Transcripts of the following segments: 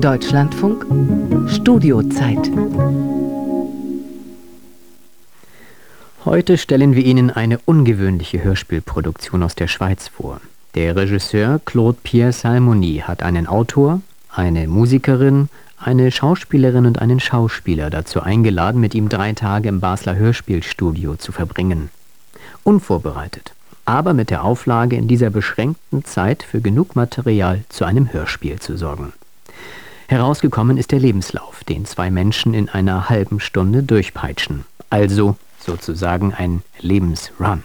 Deutschlandfunk Studiozeit. Heute stellen wir Ihnen eine ungewöhnliche Hörspielproduktion aus der Schweiz vor. Der Regisseur Claude Pierre Salmony hat einen Autor, eine Musikerin, eine Schauspielerin und einen Schauspieler dazu eingeladen, mit ihm 3 Tage im Basler Hörspielstudio zu verbringen. Unvorbereitet, aber mit der Auflage, in dieser beschränkten Zeit für genug Material zu einem Hörspiel zu sorgen. Herausgekommen ist der Lebenslauf, den 2 Menschen in einer halben Stunde durchpeitschen. Also sozusagen ein Lebensrun.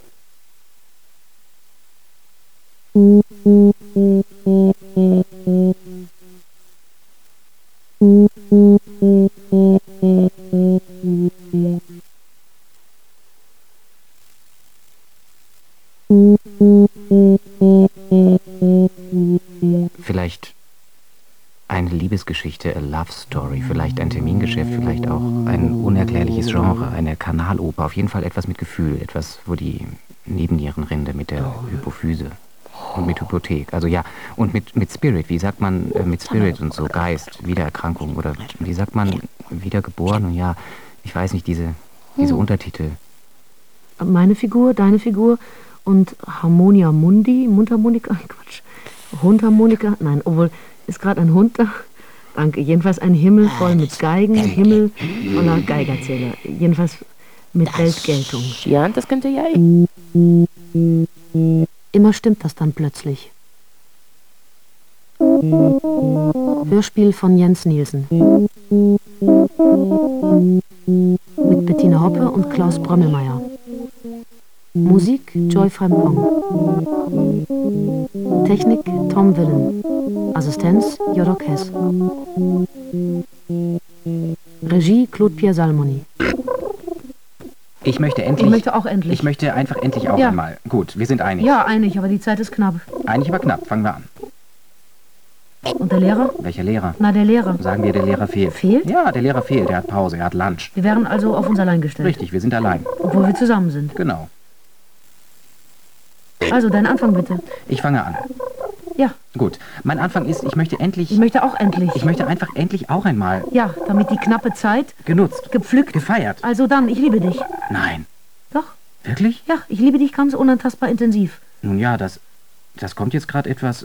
Vielleicht eine Liebesgeschichte, a Love Story, vielleicht ein Termingeschäft, vielleicht auch ein unerklärliches Genre, eine Kanaloper, auf jeden Fall etwas mit Gefühl, etwas, wo die Nebennierenrinde mit der Hypophyse und mit Hypothek, also ja, und mit Spirit, wie sagt man mit Spirit und so, Geist, Wiedererkrankung oder wie sagt man, wiedergeboren und ja, ich weiß nicht, diese Untertitel. Meine Figur, deine Figur und Harmonia Mundi, Mundharmonika, Quatsch, Hundharmonika, nein, obwohl, ist gerade ein Hund da? Danke, jedenfalls ein Himmel voll mit Geigen, Himmel voller Geigerzähler, jedenfalls mit Weltgeltung. Ja, das könnte ja ich. Immer stimmt das dann plötzlich. Hörspiel von Jens Nielsen. Mit Bettina Hoppe und Klaus Brömmelmeier. Musik Joy Frempong. Technik Tom Willen. Assistenz Jodok Hess. Regie Claude Pierre Salmony. Ich möchte auch endlich. Ich möchte einfach endlich auch einmal. Gut, wir sind einig. Ja, einig, aber die Zeit ist knapp. Einig, aber knapp. Fangen wir an. Und der Lehrer? Welcher Lehrer? Na, der Lehrer. Sagen wir, der Lehrer fehlt. Fehlt? Ja, der Lehrer fehlt. Er hat Pause, er hat Lunch. Wir wären also auf uns allein gestellt. Richtig, wir sind allein. Obwohl wir zusammen sind. Genau. Also, dein Anfang bitte. Ich fange an. Ja. Gut. Mein Anfang ist, ich möchte auch endlich. Ich möchte einfach endlich auch einmal. Ja, damit die knappe Zeit genutzt. Gepflückt. Gefeiert. Also dann, ich liebe dich. Nein. Doch. Wirklich? Ja, ich liebe dich ganz unantastbar intensiv. Nun ja, das kommt jetzt gerade etwas,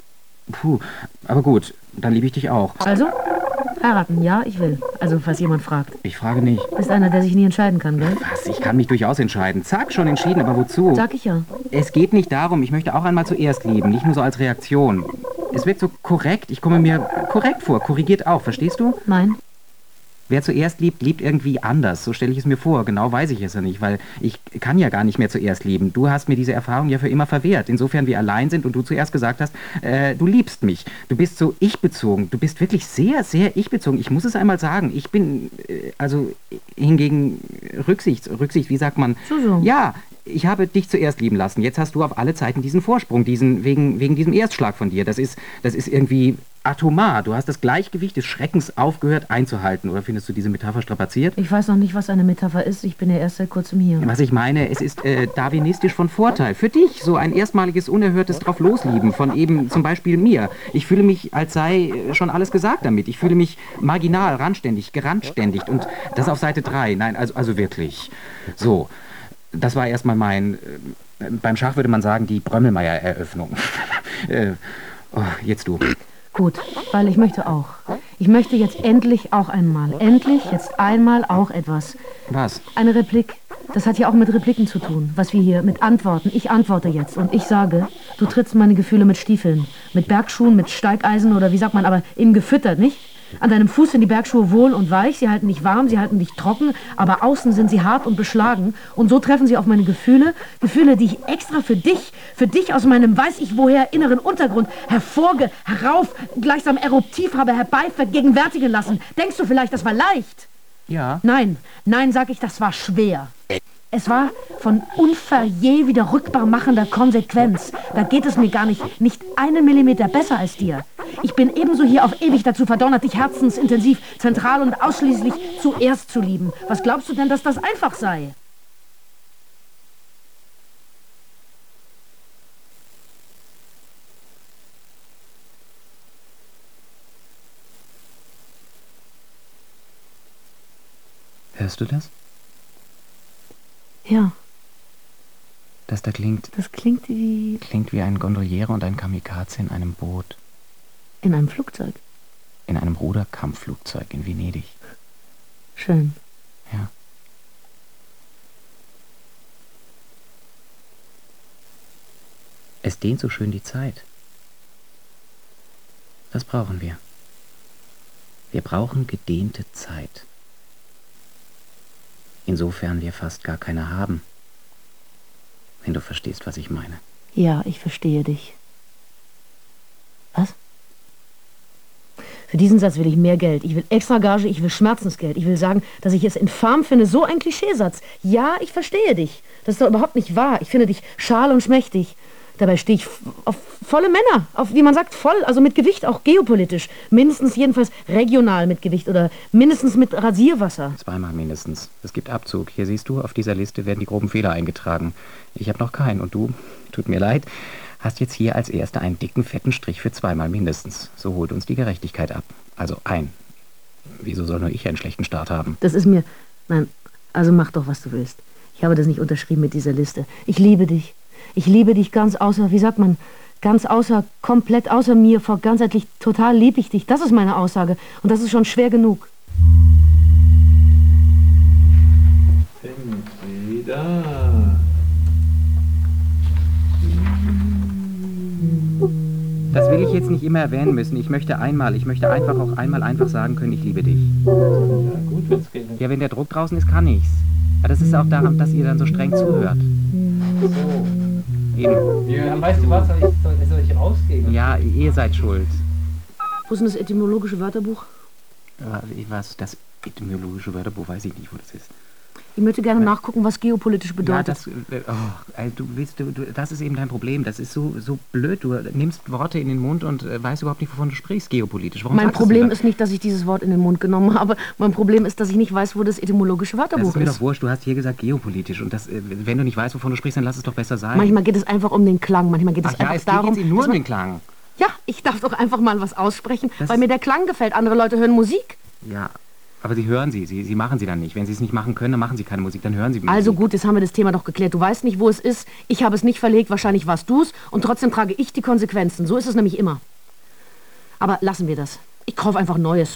aber gut, dann liebe ich dich auch. Also? Heiraten, ja, ich will. Also, falls jemand fragt. Ich frage nicht. Bist einer, der sich nie entscheiden kann, gell? Was? Ich kann mich durchaus entscheiden. Zack, schon entschieden, aber wozu? Sag ich ja. Es geht nicht darum, ich möchte auch einmal zuerst lieben, nicht nur so als Reaktion. Es wirkt so korrekt, ich komme mir korrekt vor, korrigiert auch, verstehst du? Nein. Wer zuerst liebt, liebt irgendwie anders. So stelle ich es mir vor. Genau weiß ich es ja nicht, weil ich kann ja gar nicht mehr zuerst lieben. Du hast mir diese Erfahrung ja für immer verwehrt. Insofern wir allein sind und du zuerst gesagt hast, du liebst mich. Du bist so ich-bezogen. Du bist wirklich sehr, sehr ich-bezogen. Ich muss es einmal sagen. Ich bin, hingegen Rücksicht, wie sagt man? So. Ja, ich habe dich zuerst lieben lassen. Jetzt hast du auf alle Zeiten diesen Vorsprung, wegen diesem Erstschlag von dir. Das ist irgendwie atomar. Du hast das Gleichgewicht des Schreckens aufgehört einzuhalten. Oder findest du diese Metapher strapaziert? Ich weiß noch nicht, was eine Metapher ist. Ich bin ja erst seit kurzem hier. Was ich meine, es ist darwinistisch von Vorteil. Für dich so ein erstmaliges, unerhörtes Draufloslieben von eben zum Beispiel mir. Ich fühle mich, als sei schon alles gesagt damit. Ich fühle mich marginal, randständig, gerandständigt. Und das auf Seite 3. Nein, also wirklich. So. Das war erstmal beim Schach würde man sagen, die Brömmelmeier-Eröffnung. Jetzt du. Gut, weil ich möchte auch. Ich möchte jetzt endlich auch einmal. Endlich jetzt einmal auch etwas. Was? Eine Replik. Das hat ja auch mit Repliken zu tun, was wir hier mit Antworten. Ich antworte jetzt und ich sage, du trittst meine Gefühle mit Stiefeln, mit Bergschuhen, mit Steigeisen oder wie sagt man, aber eben gefüttert, nicht? An deinem Fuß sind die Bergschuhe wohl und weich, sie halten dich warm, sie halten dich trocken, aber außen sind sie hart und beschlagen. Und so treffen sie auf meine Gefühle, die ich extra für dich aus meinem weiß ich woher inneren Untergrund gleichsam eruptiv habe vergegenwärtigen lassen. Denkst du vielleicht, das war leicht? Ja. Nein, sag ich, das war schwer. Es war von unverje wiederrückbar machender Konsequenz. Da geht es mir gar nicht einen Millimeter besser als dir. Ich bin ebenso hier auf ewig dazu verdonnert, dich herzensintensiv, zentral und ausschließlich zuerst zu lieben. Was glaubst du denn, dass das einfach sei? Hörst du das? Ja, Das da klingt das klingt wie wie ein Gondoliere und ein Kamikaze in einem Boot. in einem Flugzeug. In einem Ruderkampfflugzeug in Venedig. Schön. Ja. Es dehnt so schön die Zeit. Was brauchen wir? Wir brauchen gedehnte Zeit. Insofern wir fast gar keine haben. Wenn du verstehst, was ich meine. Ja, ich verstehe dich. Was? Für diesen Satz will ich mehr Geld. Ich will extra Gage, ich will Schmerzensgeld. Ich will sagen, dass ich es infam finde. So ein Klischeesatz. Ja, ich verstehe dich. Das ist doch überhaupt nicht wahr. Ich finde dich schal und schmächtig. Dabei stehe ich auf volle Männer. Auf, wie man sagt, voll. Also mit Gewicht, auch geopolitisch. Mindestens jedenfalls regional mit Gewicht oder mindestens mit Rasierwasser. Zweimal mindestens. Es gibt Abzug. Hier siehst du, auf dieser Liste werden die groben Fehler eingetragen. Ich habe noch keinen. Und du, tut mir leid, hast jetzt hier als Erster einen dicken, fetten Strich für zweimal mindestens. So holt uns die Gerechtigkeit ab. Also ein. Wieso soll nur ich einen schlechten Start haben? Das ist mir... Nein, also mach doch, was du willst. Ich habe das nicht unterschrieben mit dieser Liste. Ich liebe dich. Ich liebe dich ganz außer, wie sagt man, ganz außer, komplett außer mir, vor ganzheitlich, total liebe ich dich. Das ist meine Aussage. Und das ist schon schwer genug. Sind Sie da? Das will ich jetzt nicht immer erwähnen müssen. Ich möchte einfach auch einmal sagen können, ich liebe dich. Ja, gut, wenn's geht. Ja, wenn der Druck draußen ist, kann ich's. Aber das ist auch daran, dass ihr dann so streng zuhört. So. Eben. Ja, weißt du was, soll ich rausgehen? Ja, ihr seid schuld. Wo ist denn das etymologische Wörterbuch? Was, das etymologische Wörterbuch, weiß ich nicht, wo das ist. Ich möchte gerne nachgucken, was geopolitisch bedeutet. Ja, das ist eben dein Problem. Das ist so blöd. Du nimmst Worte in den Mund und weißt überhaupt nicht, wovon du sprichst, geopolitisch. Warum Mein sagst du Problem das? ist nicht, dass ich dieses Wort in den Mund genommen habe. Mein Problem ist, dass ich nicht weiß, wo das etymologische Das Wörterbuch ist mir ist. doch wurscht. Du hast hier gesagt geopolitisch. Und das, wenn du nicht weißt, wovon du sprichst, dann lass es doch besser sein. Manchmal geht es einfach um den Klang. Manchmal geht es Ach ja, einfach es geht darum, jetzt eben nur dass um man- den Klang. Ja, ich darf doch einfach mal was aussprechen, Das- weil mir der Klang gefällt. Andere Leute hören Musik. Ja, aber sie hören sie machen sie dann nicht. Wenn sie es nicht machen können, dann machen sie keine Musik, dann hören sie Musik. Also gut, jetzt haben wir das Thema doch geklärt. Du weißt nicht, wo es ist. Ich habe es nicht verlegt. Wahrscheinlich warst du es. Und trotzdem trage ich die Konsequenzen. So ist es nämlich immer. Aber lassen wir das. Ich kaufe einfach Neues.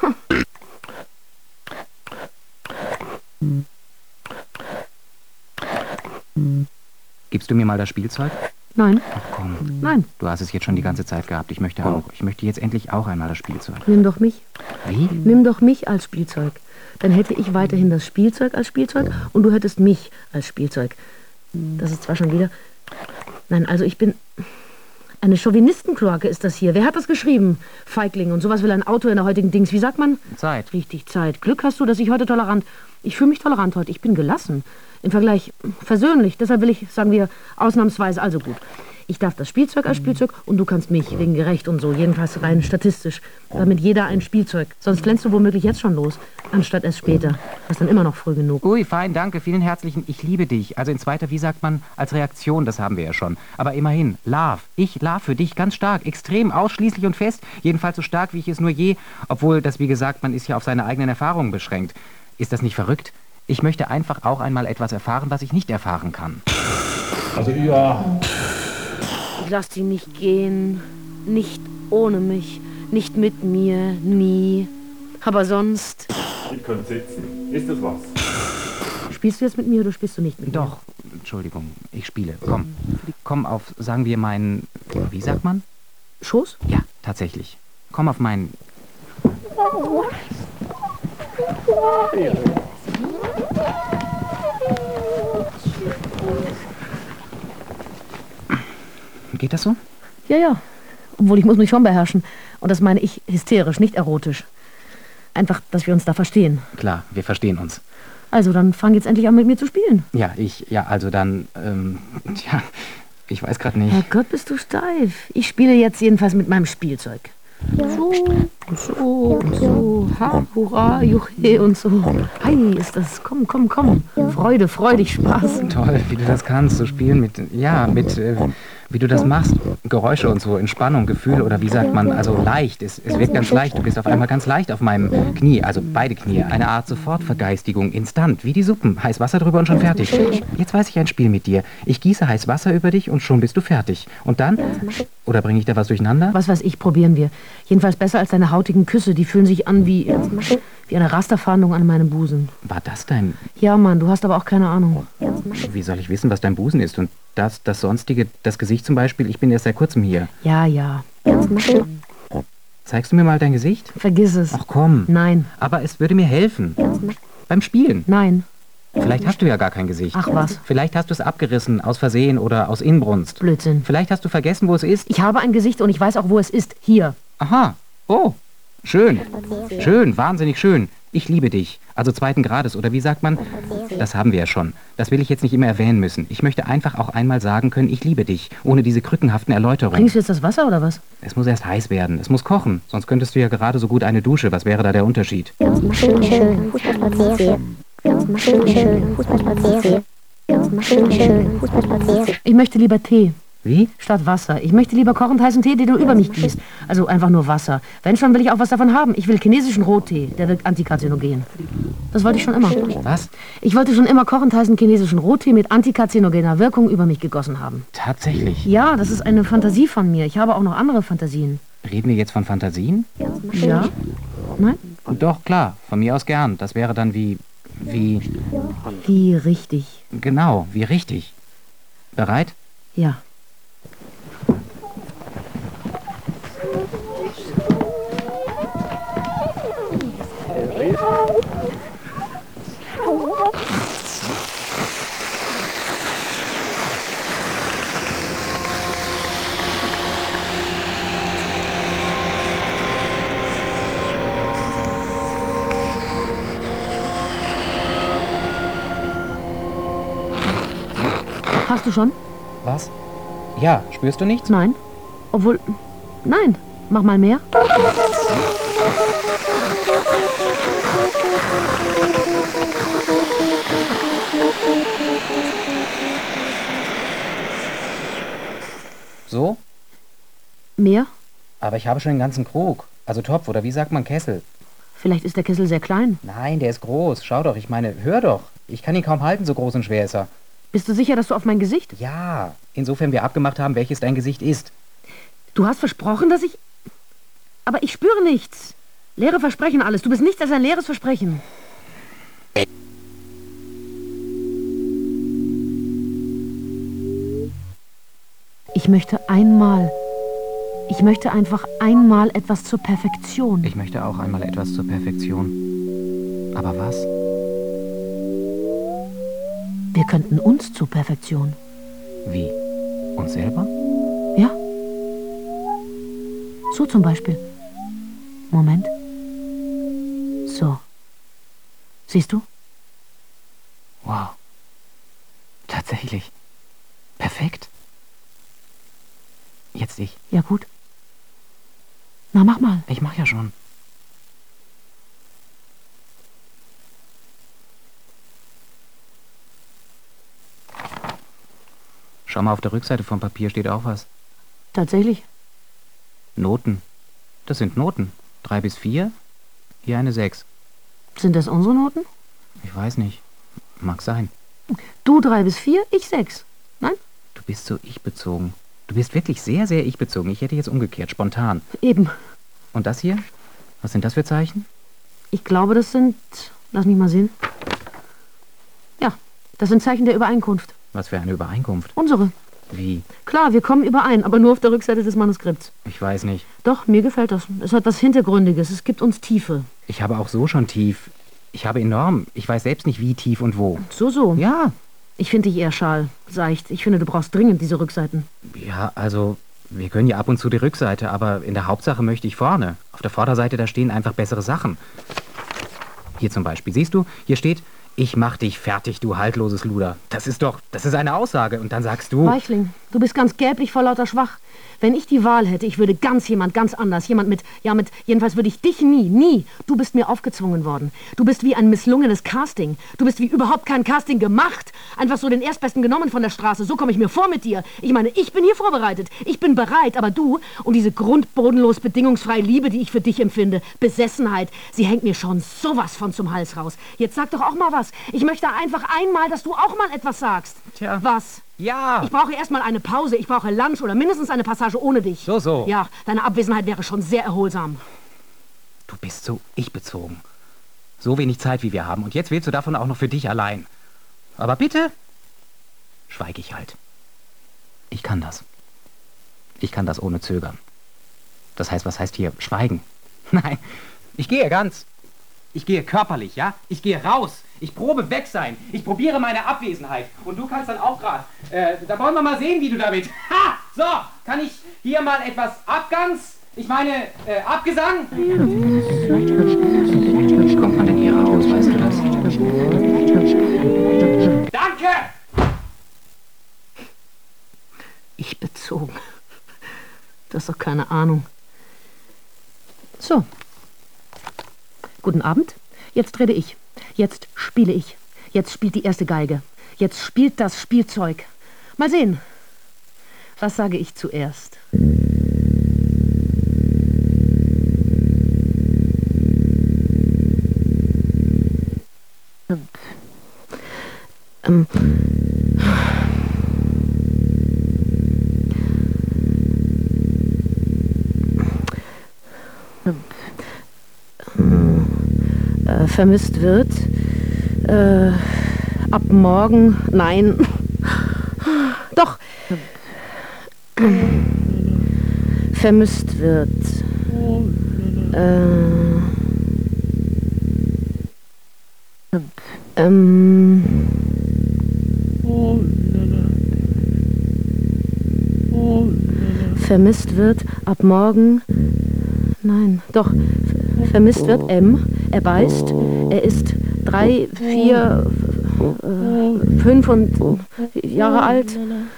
Gibst du mir mal das Spielzeug? Nein, Ach komm, nein. du hast es jetzt schon die ganze Zeit gehabt. Ich möchte auch. Ich möchte jetzt endlich auch einmal das Spielzeug. Nimm doch mich. Wie? Nimm doch mich als Spielzeug. Dann hätte ich weiterhin das Spielzeug als Spielzeug und du hättest mich als Spielzeug. Das ist zwar schon wieder... Nein, also ich bin... Eine Chauvinistenkloake ist das hier. Wer hat das geschrieben? Feigling. Und sowas will ein Autor in der heutigen Dings. Wie sagt man? Zeit. Richtig, Zeit. Glück hast du, dass ich heute tolerant... Ich fühle mich tolerant heute. Ich bin gelassen. Im Vergleich versöhnlich. Deshalb will ich, sagen wir, ausnahmsweise also gut. Ich darf das Spielzeug als Spielzeug und du kannst mich, wegen gerecht und so. Jedenfalls rein statistisch. Damit jeder ein Spielzeug. Sonst glänzt du womöglich jetzt schon los, anstatt erst später. Das ist dann immer noch früh genug. Ui, fein, danke, vielen herzlichen. Ich liebe dich. Also in zweiter, wie sagt man, als Reaktion, das haben wir ja schon. Aber immerhin, love. Ich love für dich ganz stark, extrem, ausschließlich und fest. Jedenfalls so stark, wie ich es nur je. Obwohl, das wie gesagt, man ist ja auf seine eigenen Erfahrungen beschränkt. Ist das nicht verrückt? Ich möchte einfach auch einmal etwas erfahren, was ich nicht erfahren kann. Also ja, Ich lass sie nicht gehen. Nicht ohne mich. Nicht mit mir. Nie. Aber sonst... Ihr könnt sitzen. Ist das was? Spielst du jetzt mit mir oder spielst du nicht mit mir? Doch, Entschuldigung, ich spiele. Komm, komm auf, sagen wir meinen, wie sagt man? Schoß? Ja, tatsächlich. Komm auf meinen... Geht das so? Ja, ja. Obwohl, ich muss mich schon beherrschen. Und das meine ich hysterisch, nicht erotisch. Einfach, dass wir uns da verstehen. Klar, wir verstehen uns. Also, dann fang jetzt endlich an, mit mir zu spielen. Also dann, ich weiß gerade nicht. Herrgott, bist du steif. Ich spiele jetzt jedenfalls mit meinem Spielzeug. So und so und so. Ha, hurra, juche und so. Hi, ist das. Komm, komm, komm. Freude, freudig, Spaß. Toll, wie du das kannst, so spielen wie du das machst. Geräusche und so, Entspannung, Gefühl oder wie sagt man, also leicht. Es wird ganz leicht. Du bist auf einmal ganz leicht auf meinem Knie, also beide Knie. Eine Art Sofortvergeistigung, instant, wie die Suppen. Heiß Wasser drüber und schon fertig. Jetzt weiß ich ein Spiel mit dir. Ich gieße heiß Wasser über dich und schon bist du fertig. Und dann? Oder bringe ich da was durcheinander? Was weiß ich, probieren wir. Jedenfalls besser als deine hautigen Küsse. Die fühlen sich an wie eine Rasterfahndung an meinem Busen. War das dein... Ja, Mann, du hast aber auch keine Ahnung. Wie soll ich wissen, was dein Busen ist? Und das Sonstige, das Gesicht zum Beispiel, ich bin erst seit kurzem hier. Ja. Zeigst du mir mal dein Gesicht? Vergiss es. Ach komm. Nein. Aber es würde mir helfen. Beim Spielen. Nein. Vielleicht hast du ja gar kein Gesicht. Ach was. Vielleicht hast du es abgerissen, aus Versehen oder aus Inbrunst. Blödsinn. Vielleicht hast du vergessen, wo es ist. Ich habe ein Gesicht und ich weiß auch, wo es ist. Hier. Aha. Oh. Schön. Schön, wahnsinnig schön. Ich liebe dich. Also 2. Grades, oder wie sagt man? Das haben wir ja schon. Das will ich jetzt nicht immer erwähnen müssen. Ich möchte einfach auch einmal sagen können, ich liebe dich, ohne diese krückenhaften Erläuterungen. Bringst du jetzt das Wasser oder was? Es muss erst heiß werden. Es muss kochen. Sonst könntest du ja gerade so gut eine Dusche. Was wäre da der Unterschied? Ich möchte lieber Tee. Wie? Statt Wasser. Ich möchte lieber kochend heißen Tee, den du über mich gießt. Also einfach nur Wasser. Wenn schon, will ich auch was davon haben. Ich will chinesischen Rottee. Der wirkt antikarzinogen. Das wollte ich schon immer. Was? Ich wollte schon immer kochend heißen chinesischen Rottee mit antikarzinogener Wirkung über mich gegossen haben. Tatsächlich? Ja, das ist eine Fantasie von mir. Ich habe auch noch andere Fantasien. Reden wir jetzt von Fantasien? Ja? Nein? Doch, klar. Von mir aus gern. Das wäre dann wie... Wie richtig. Genau, wie richtig. Bereit? Ja. Hast du schon? Was? Ja, spürst du nichts? Nein. Obwohl... Nein. Mach mal mehr. So? Mehr? Aber ich habe schon den ganzen Krug. Also Topf, oder wie sagt man Kessel? Vielleicht ist der Kessel sehr klein. Nein, der ist groß. Schau doch, ich meine, hör doch. Ich kann ihn kaum halten, so groß und schwer ist er. Bist du sicher, dass du auf mein Gesicht... Ja, insofern wir abgemacht haben, welches dein Gesicht ist. Du hast versprochen, dass ich... Aber ich spüre nichts. Leere Versprechen alles. Du bist nichts als ein leeres Versprechen. Ich möchte einfach einmal etwas zur Perfektion. Ich möchte auch einmal etwas zur Perfektion. Aber was? Wir könnten uns zur Perfektion. Wie? Uns selber? Ja. So zum Beispiel. Moment. So. Siehst du? Wow. Tatsächlich. Perfekt. Jetzt ich. Ja gut. Na, mach mal. Ich mach ja schon. Schau mal, auf der Rückseite vom Papier steht auch was. Tatsächlich. Noten. Das sind Noten. 3 bis 4, hier eine 6. Sind das unsere Noten? Ich weiß nicht. Mag sein. Du 3 bis 4, ich 6. Nein? Du bist so ich-bezogen. Du bist wirklich sehr, sehr ich-bezogen. Ich hätte jetzt umgekehrt, spontan. Eben. Und das hier? Was sind das für Zeichen? Ich glaube, das sind... Lass mich mal sehen. Ja, das sind Zeichen der Übereinkunft. Was für eine Übereinkunft. Unsere. Wie? Klar, wir kommen überein, aber nur auf der Rückseite des Manuskripts. Ich weiß nicht. Doch, mir gefällt das. Es hat was Hintergründiges. Es gibt uns Tiefe. Ich habe auch so schon tief. Ich habe enorm. Ich weiß selbst nicht, wie tief und wo. So. Ja. Ich finde dich eher schal, seicht. Ich finde, du brauchst dringend diese Rückseiten. Ja, also, wir können ja ab und zu die Rückseite, aber in der Hauptsache möchte ich vorne. Auf der Vorderseite, da stehen einfach bessere Sachen. Hier zum Beispiel, siehst du? Hier steht, ich mach dich fertig, du haltloses Luder. Das ist eine Aussage. Und dann sagst du... Weichling, du bist ganz gelblich vor lauter Schwach. Wenn ich die Wahl hätte, ich würde jemand ganz anders, jedenfalls würde ich dich nie. Du bist mir aufgezwungen worden. Du bist wie ein misslungenes Casting. Du bist wie überhaupt kein Casting gemacht. Einfach so den Erstbesten genommen von der Straße. So komme ich mir vor mit dir. Ich meine, ich bin hier vorbereitet. Ich bin bereit, aber du und diese grundbodenlos bedingungsfreie Liebe, die ich für dich empfinde, Besessenheit, sie hängt mir schon sowas von zum Hals raus. Jetzt sag doch auch mal was. Ich möchte einfach einmal, dass du auch mal etwas sagst. Tja. Was? Ja. Ich brauche erstmal eine Pause. Ich brauche Lunch oder mindestens eine Passage ohne dich. So. Ja, deine Abwesenheit wäre schon sehr erholsam. Du bist so ich-bezogen. So wenig Zeit, wie wir haben. Und jetzt willst du davon auch noch für dich allein. Aber bitte, schweig ich halt. Ich kann das. Ich kann das ohne Zögern. Das heißt, was heißt hier schweigen? Nein, ich gehe ganz. Ich gehe körperlich, ja? Ich gehe raus. Ich probe weg sein. Ich probiere meine Abwesenheit. Und du kannst dann auch gerade. Da wollen wir mal sehen, wie du damit. Ha! So, kann ich hier mal etwas Abgesang? Wie kommt man denn hier raus, weißt du das? Danke! Ich bezogen. Du hast doch keine Ahnung. So. Guten Abend. Jetzt rede ich. Jetzt spiele ich. Jetzt spielt die erste Geige. Jetzt spielt das Spielzeug. Mal sehen. Was sage ich zuerst? Vermisst wird. Ab morgen. Nein. Doch. Vermisst wird. Vermisst wird ab morgen. Nein, doch. Vermisst wird Er beißt. Er ist 3, 4, 5 Jahre alt.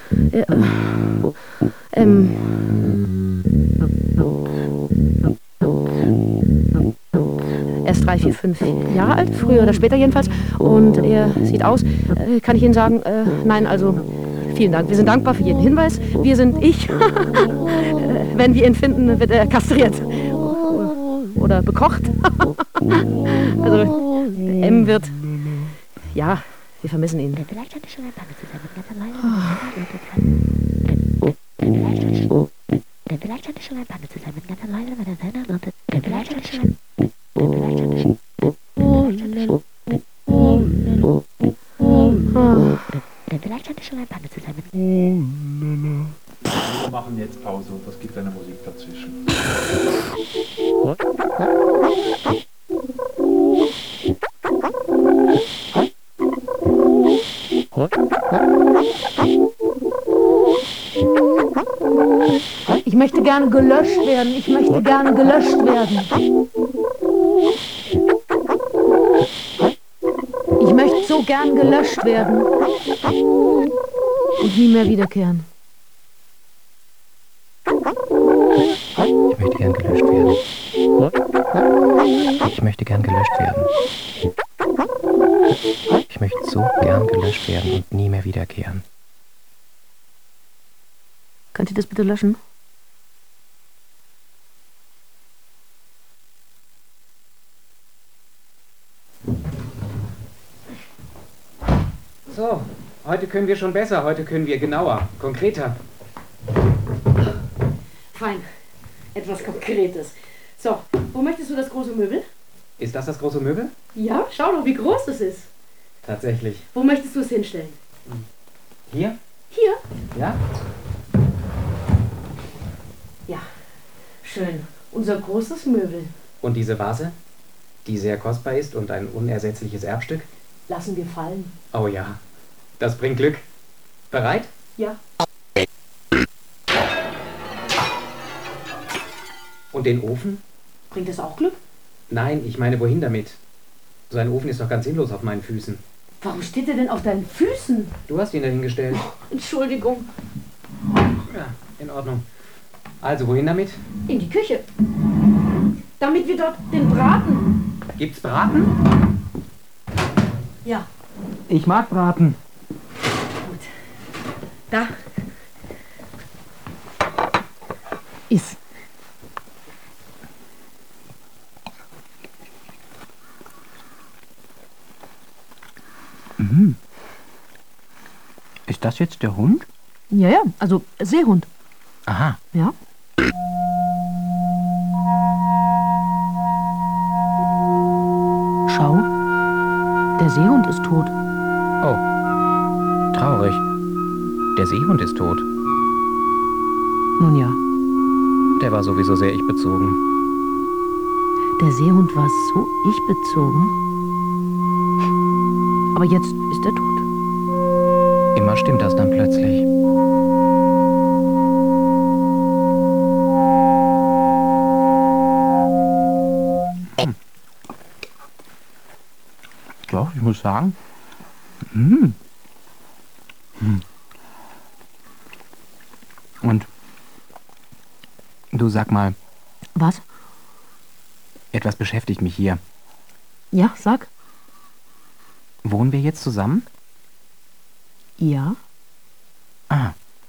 Er ist 3, 4, 5 Jahre alt, früher oder später jedenfalls. Und er sieht aus, kann ich Ihnen sagen, nein, also vielen Dank. Wir sind dankbar für jeden Hinweis. Wir sind wenn wir ihn finden, wird er kastriert. Oder bekocht. Also M wird... Ja, wir vermissen ihn. Wir machen jetzt Pause und es gibt eine Musik dazwischen. Ich möchte gerne gelöscht werden. Ich möchte gerne gelöscht werden. Ich möchte so gern gelöscht werden. Und nie mehr wiederkehren. Ich möchte gern gelöscht werden. Ich möchte gern gelöscht werden. Ich möchte so gern gelöscht werden und nie mehr wiederkehren. Könnt ihr das bitte löschen? So, heute können wir schon besser. Heute können wir genauer, konkreter. Fein. Etwas Konkretes. So, wo möchtest du das große Möbel? Ist das große Möbel? Ja, schau doch, wie groß das ist. Tatsächlich. Wo möchtest du es hinstellen? Hier? Hier? Ja? Ja, schön. Unser großes Möbel. Und diese Vase, die sehr kostbar ist und ein unersetzliches Erbstück? Lassen wir fallen. Oh ja, das bringt Glück. Bereit? Ja. Und den Ofen? Bringt das auch Glück? Nein, ich meine, wohin damit? So ein Ofen ist doch ganz sinnlos auf meinen Füßen. Warum steht er denn auf deinen Füßen? Du hast ihn dahingestellt. Entschuldigung. Ja, in Ordnung. Also, wohin damit? In die Küche. Damit wir dort den Braten... Gibt's Braten? Ja, Ich mag Braten. gut. Da. Iss. Ist das jetzt der Hund? Ja, ja, also Seehund. Aha. Ja. Schau, der Seehund ist tot. Oh. Traurig. Der Seehund ist tot. Nun ja, Der war sowieso sehr ich-bezogen. der Seehund war so ich-bezogen. Aber jetzt ist er tot. Immer stimmt das dann plötzlich. Doch, ich muss sagen. Und du, sag mal, Was? etwas beschäftigt mich hier. Ja, sag. Wohnen wir jetzt zusammen? Ja. Ah.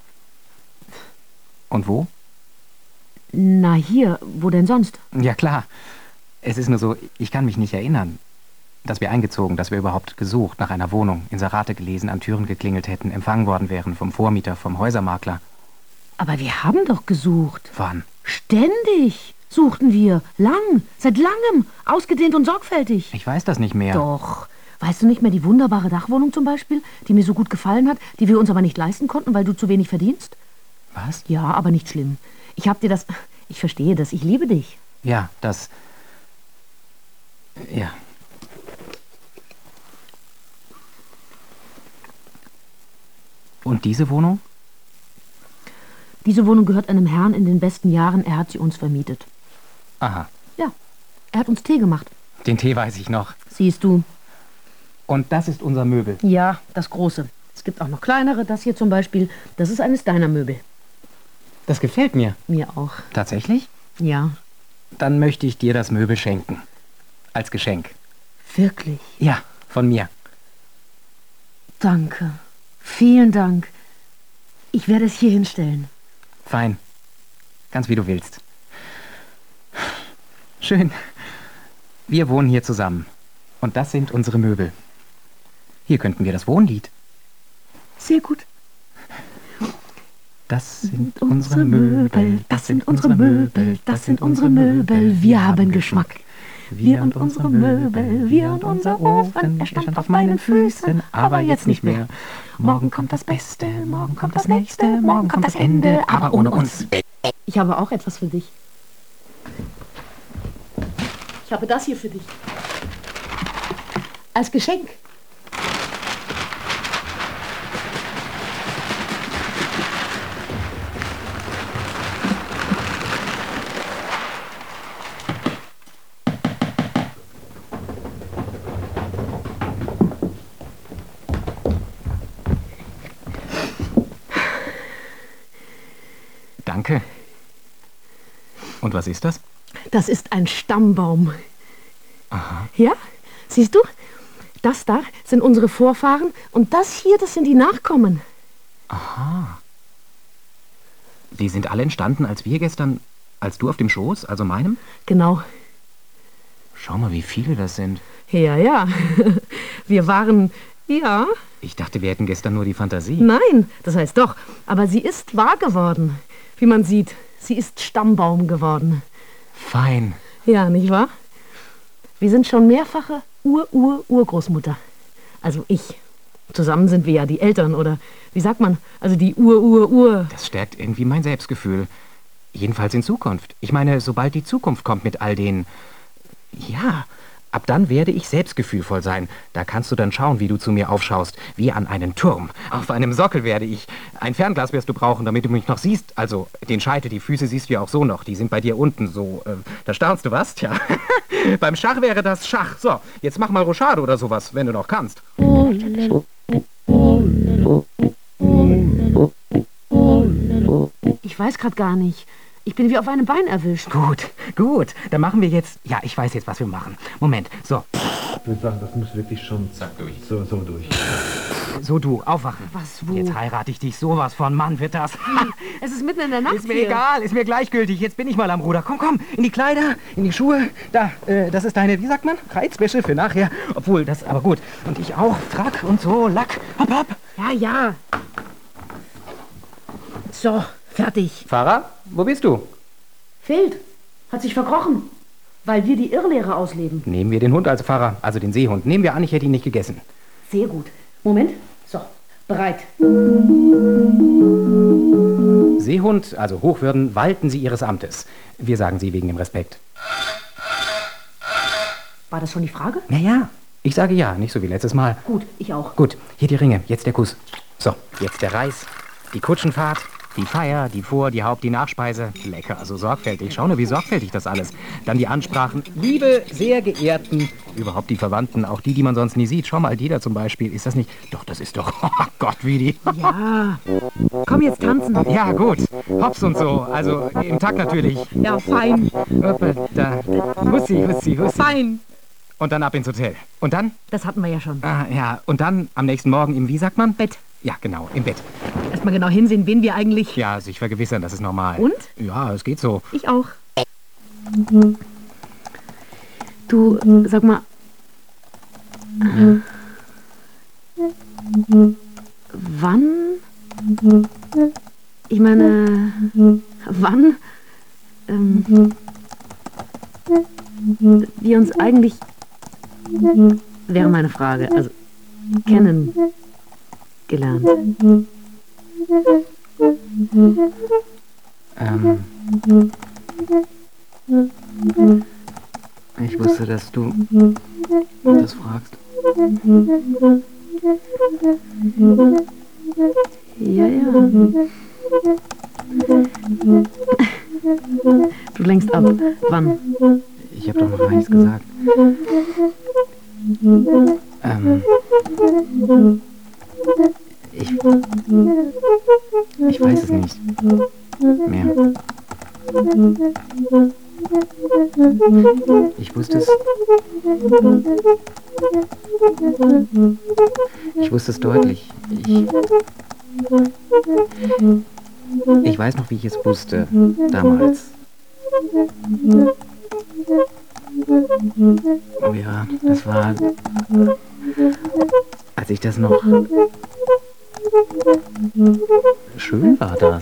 Und wo? Na hier, wo denn sonst? Ja, klar. Es ist nur so, ich kann mich nicht erinnern, dass wir eingezogen, dass wir überhaupt gesucht nach einer Wohnung, Inserate gelesen, an Türen geklingelt hätten, empfangen worden wären vom Vormieter, vom Häusermakler. Aber wir haben doch gesucht. Wann? Ständig suchten wir. Lang, seit langem. Ausgedehnt und sorgfältig. Ich weiß das nicht mehr. Doch. Weißt du nicht mehr die wunderbare Dachwohnung zum Beispiel, die mir so gut gefallen hat, die wir uns aber nicht leisten konnten, weil du zu wenig verdienst? Was? Ja, aber nicht schlimm. Ich hab dir das... Ich verstehe das. Ich liebe dich. Ja, das... Ja. Und diese Wohnung? Diese Wohnung gehört einem Herrn in den besten Jahren. Er hat sie uns vermietet. Aha, Ja, er hat uns Tee gemacht. den Tee weiß ich noch. Siehst du? Und das ist unser Möbel. Ja, das große. Es gibt auch noch kleinere. Das hier zum Beispiel. Das ist eines deiner Möbel. Das gefällt mir. Mir auch. Tatsächlich? Ja, Dann möchte ich dir das Möbel schenken. Als Geschenk. wirklich. Ja, von mir. Danke. Vielen Dank. Ich werde es hier hinstellen. Fein. Ganz wie du willst. Schön. Wir wohnen hier zusammen. Und das sind unsere Möbel. Hier könnten wir das Wohnlied. Sehr gut. Das sind unsere Möbel, das sind unsere Möbel, das sind unsere Möbel. Wir haben Geschmack. Wir und unsere Möbel, wir und unser Ofen. Er stand auf meinen Füßen, aber jetzt nicht mehr. Morgen kommt das Beste, morgen kommt das Nächste, morgen kommt das Ende, aber ohne uns. Ich habe auch etwas für dich. Ich habe das hier für dich. Als Geschenk. Danke. Und was ist das? Das ist ein Stammbaum. Aha. Ja, siehst du? Das da sind unsere Vorfahren und das hier, das sind die Nachkommen. Aha. Die sind alle entstanden, als wir gestern, als du auf dem Schoß, also meinem? Genau. Schau mal, wie viele das sind. Ja, ja. Wir waren, ja, Ich dachte, wir hätten gestern nur die Fantasie. nein, das heißt doch. Aber sie ist wahr geworden. Wie man sieht, sie ist Stammbaum geworden. Fein. Ja, nicht wahr? Wir sind schon mehrfache Urgroßmutter. Also ich. Zusammen sind wir ja die Eltern oder, wie sagt man, also die Ur. Das stärkt irgendwie mein Selbstgefühl. Jedenfalls in Zukunft. Ich meine, sobald die Zukunft kommt mit all den... Ja, ab dann werde ich selbstgefühlvoll sein. Da kannst du dann schauen, wie du zu mir aufschaust. Wie an einen Turm. Auf einem Sockel werde ich. Ein Fernglas wirst du brauchen, damit du mich noch siehst. Also, den Scheitel, die Füße siehst du ja auch so noch. Die sind bei dir unten so. Da staunst du was? Tja. Beim Schach wäre das Schach. So, jetzt mach mal Rochade oder sowas, wenn du noch kannst. Ich weiß gerade gar nicht. Ich bin wie auf einem Bein erwischt. Gut. Dann machen wir jetzt... Ja, ich weiß jetzt, was wir machen. Moment, so. Ich würde sagen, das muss wirklich schon Zack, durch. so durch. So, du, aufwachen. Was, wo? Jetzt heirate ich dich sowas von, Mann, wird das. Es ist mitten in der Nacht Ist mir hier. egal, ist mir gleichgültig. Jetzt bin ich mal am Ruder. Komm, in die Kleider, in die Schuhe. Da, das ist deine, wie sagt man, Reizwäsche für nachher. Obwohl, das, aber gut. Und ich auch, Frack und so, Lack, hopp. Ja. So, fertig. Fahrer, wo bist du? Fehlt. Hat sich verkrochen. Weil wir die Irrlehre ausleben. Nehmen wir den Hund als Fahrer, also den Seehund. Nehmen wir an, ich hätte ihn nicht gegessen. Sehr gut. Moment. So, bereit. Seehund, also Hochwürden, walten Sie Ihres Amtes. Wir sagen Sie wegen dem Respekt. War das schon die Frage? Ja, ich sage ja, nicht so wie letztes Mal. Gut, ich auch. Gut, hier die Ringe, jetzt der Kuss. So, jetzt der Reis, die Kutschenfahrt, die Feier, die Vor-, die Haupt-, die Nachspeise. Lecker, so sorgfältig. Schau nur, wie sorgfältig das alles. Dann die Ansprachen. Liebe, sehr geehrten, überhaupt die Verwandten, auch die man sonst nie sieht. Schau mal, die da zum Beispiel. Ist das nicht... Doch, das ist doch... Oh Gott, wie die... Ja. Komm jetzt tanzen. Ja, gut. Hops und so. Also, im Takt natürlich. Ja, fein. Hoppe, da. Hussi. Fein. Und dann ab ins Hotel. Und dann? Das hatten wir ja schon. Ah, ja. Und dann am nächsten Morgen im, wie sagt man? Bett. Ja, genau, im Bett. Erstmal genau hinsehen, wen wir eigentlich... Ja, sich vergewissern, das ist normal. Und? Ja, es geht so. Ich auch. Du, sag mal... Wann? Ich meine... Wann? Wir uns eigentlich... Wäre meine Frage. Also, kennengelernt. Ich wusste, dass du das fragst. Ja. Du lenkst ab. Wann? Ich habe doch noch gar nichts gesagt. Ich weiß es nicht mehr. Ich wusste es. Ich wusste es deutlich. Ich weiß noch, wie ich es wusste, damals. Oh ja, das war, als ich das noch... Schön war das.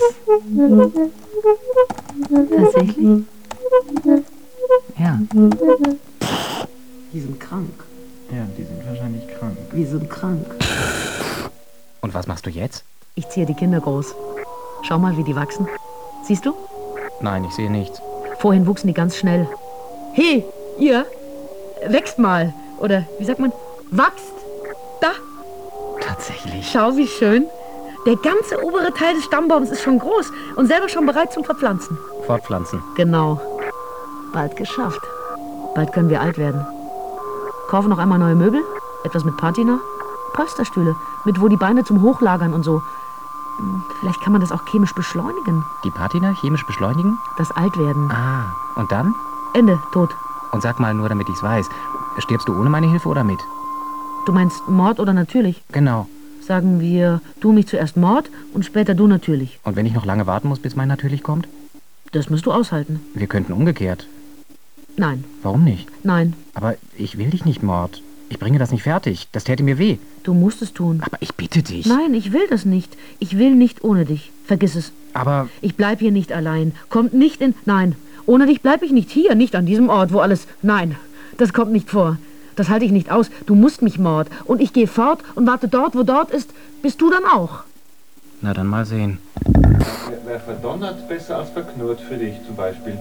Tatsächlich? Ja. Die sind krank. Ja, die sind wahrscheinlich krank. Wir sind krank. Und was machst du jetzt? Ich ziehe die Kinder groß. Schau mal, wie die wachsen. Siehst du? Nein, ich sehe nichts. Vorhin wuchsen die ganz schnell. Hey, ihr, wächst mal. Oder, wie sagt man, wachst. Da, Tatsächlich. schau, wie schön. Der ganze obere Teil des Stammbaums ist schon groß und selber schon bereit zum Verpflanzen. Fortpflanzen. Genau. Bald geschafft. Bald können wir alt werden. Kaufen noch einmal neue Möbel, etwas mit Patina, Polsterstühle, mit wo die Beine zum Hochlagern und so. Vielleicht kann man das auch chemisch beschleunigen. Die Patina chemisch beschleunigen? Das Altwerden. Ah, und dann? Ende, tot. Und sag mal, nur damit ich's weiß, stirbst du ohne meine Hilfe oder mit? Du meinst Mord oder natürlich? Genau. Sagen wir, du mich zuerst Mord und später du natürlich. Und wenn ich noch lange warten muss, bis mein natürlich kommt? Das musst du aushalten. Wir könnten umgekehrt. Nein, Warum nicht? nein, Aber ich will dich nicht, Mord. Ich bringe das nicht fertig. Das täte mir weh. du musst es tun. Aber ich bitte dich. Nein, ich will das nicht. Ich will nicht ohne dich. Vergiss es. Aber Ich bleib hier nicht allein. Kommt nicht in... Nein, ohne dich bleib ich nicht hier, nicht an diesem Ort, wo alles... Nein, das kommt nicht vor. Das halte ich nicht aus. Du musst mich, Mord. Und ich gehe fort und warte dort, wo dort ist. Bist du dann auch? na dann mal sehen. Wer verdonnert besser als verknurrt für dich zum Beispiel?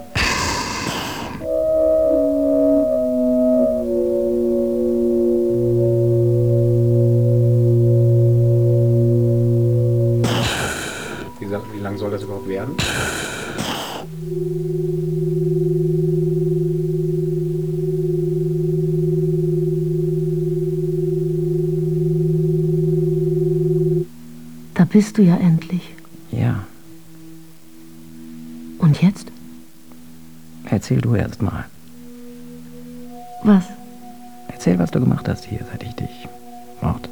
Wie lang soll das überhaupt werden? Da bist du ja endlich. Ja. Und jetzt? Erzähl du erst mal. Was? Erzähl, was du gemacht hast hier, seit ich dich mochte.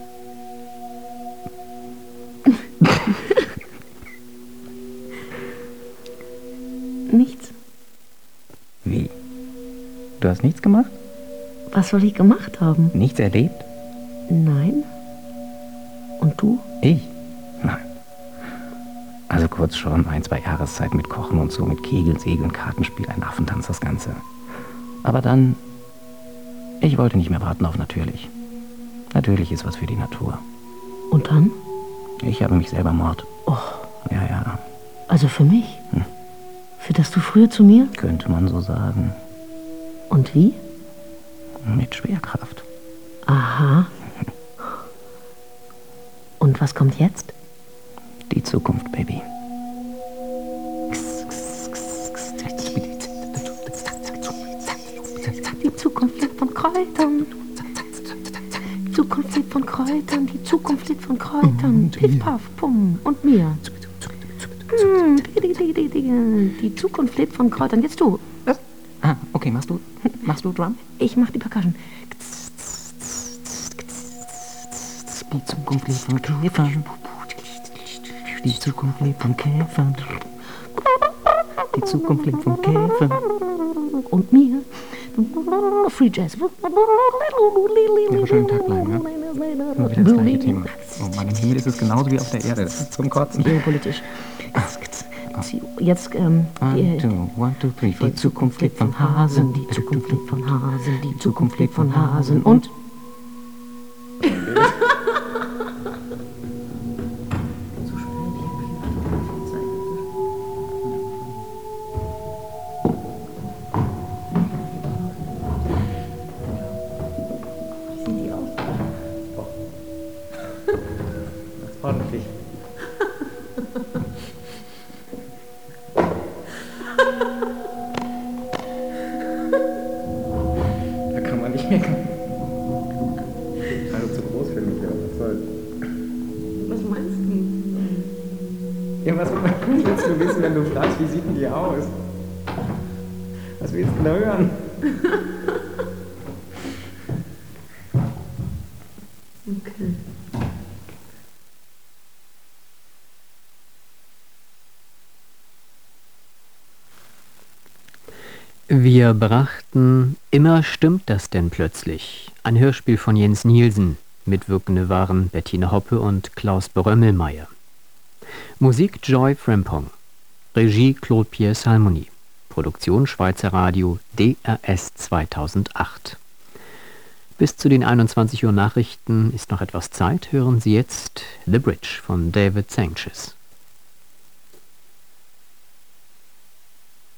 Nichts. Wie? Du hast nichts gemacht? Was soll ich gemacht haben? Nichts erlebt? Nein. Und du? Ich? Nein. Also kurz schon 1-2 Jahreszeiten mit Kochen und so, mit Kegeln, Segeln, Kartenspiel, ein Affentanz, das Ganze. Aber dann, ich wollte nicht mehr warten auf natürlich. Natürlich ist was für die Natur. Und dann? Ich habe mich selber Mord. Oh. Ja, ja, Also für mich? Für das du früher zu mir? könnte man so sagen. Und wie? Mit Schwerkraft. Aha. Und was kommt jetzt? Die Zukunft, Baby. Die Zukunft lebt von Kräutern. Die Zukunft lebt von Kräutern. Die Zukunft lebt von Kräutern. Piff, paff, pum. Und mir. Die Zukunft lebt von Kräutern. Jetzt du. Was? Ah, okay, machst du Drum? Ich mach die Percussion. Die Zukunft lebt von Käfern. Die Zukunft lebt von Käfern. Die Zukunft lebt von Käfern. Und mir. Free Jazz. Ja, schön im Takt bleiben, ja? Immer wieder das gleiche Thema. Oh Mann, im Himmel ist es genauso wie auf der Erde. Das ist zum Kotzen. Geopolitisch. Jetzt, 1, 2, 3, 4. Die Zukunft lebt von Hasen. Die Zukunft lebt von Hasen. Die Zukunft lebt von Hasen. Und? Ordentlich. Da kann man nicht meckern. Also zu groß für mich, ja. Was soll's? Was meinst du? Ja, was willst du wissen, wenn du fragst, wie sieht denn die aus? Was willst du da hören? Okay. Wir brachten Immer stimmt das denn plötzlich, ein Hörspiel von Jens Nielsen. Mitwirkende waren Bettina Hoppe und Klaus Brömmelmeier. Musik Joy Frempong. Regie Claude Pierre Salmoni. Produktion Schweizer Radio DRS 2008. Bis zu den 21 Uhr Nachrichten ist noch etwas Zeit. Hören Sie jetzt The Bridge von David Sanchez.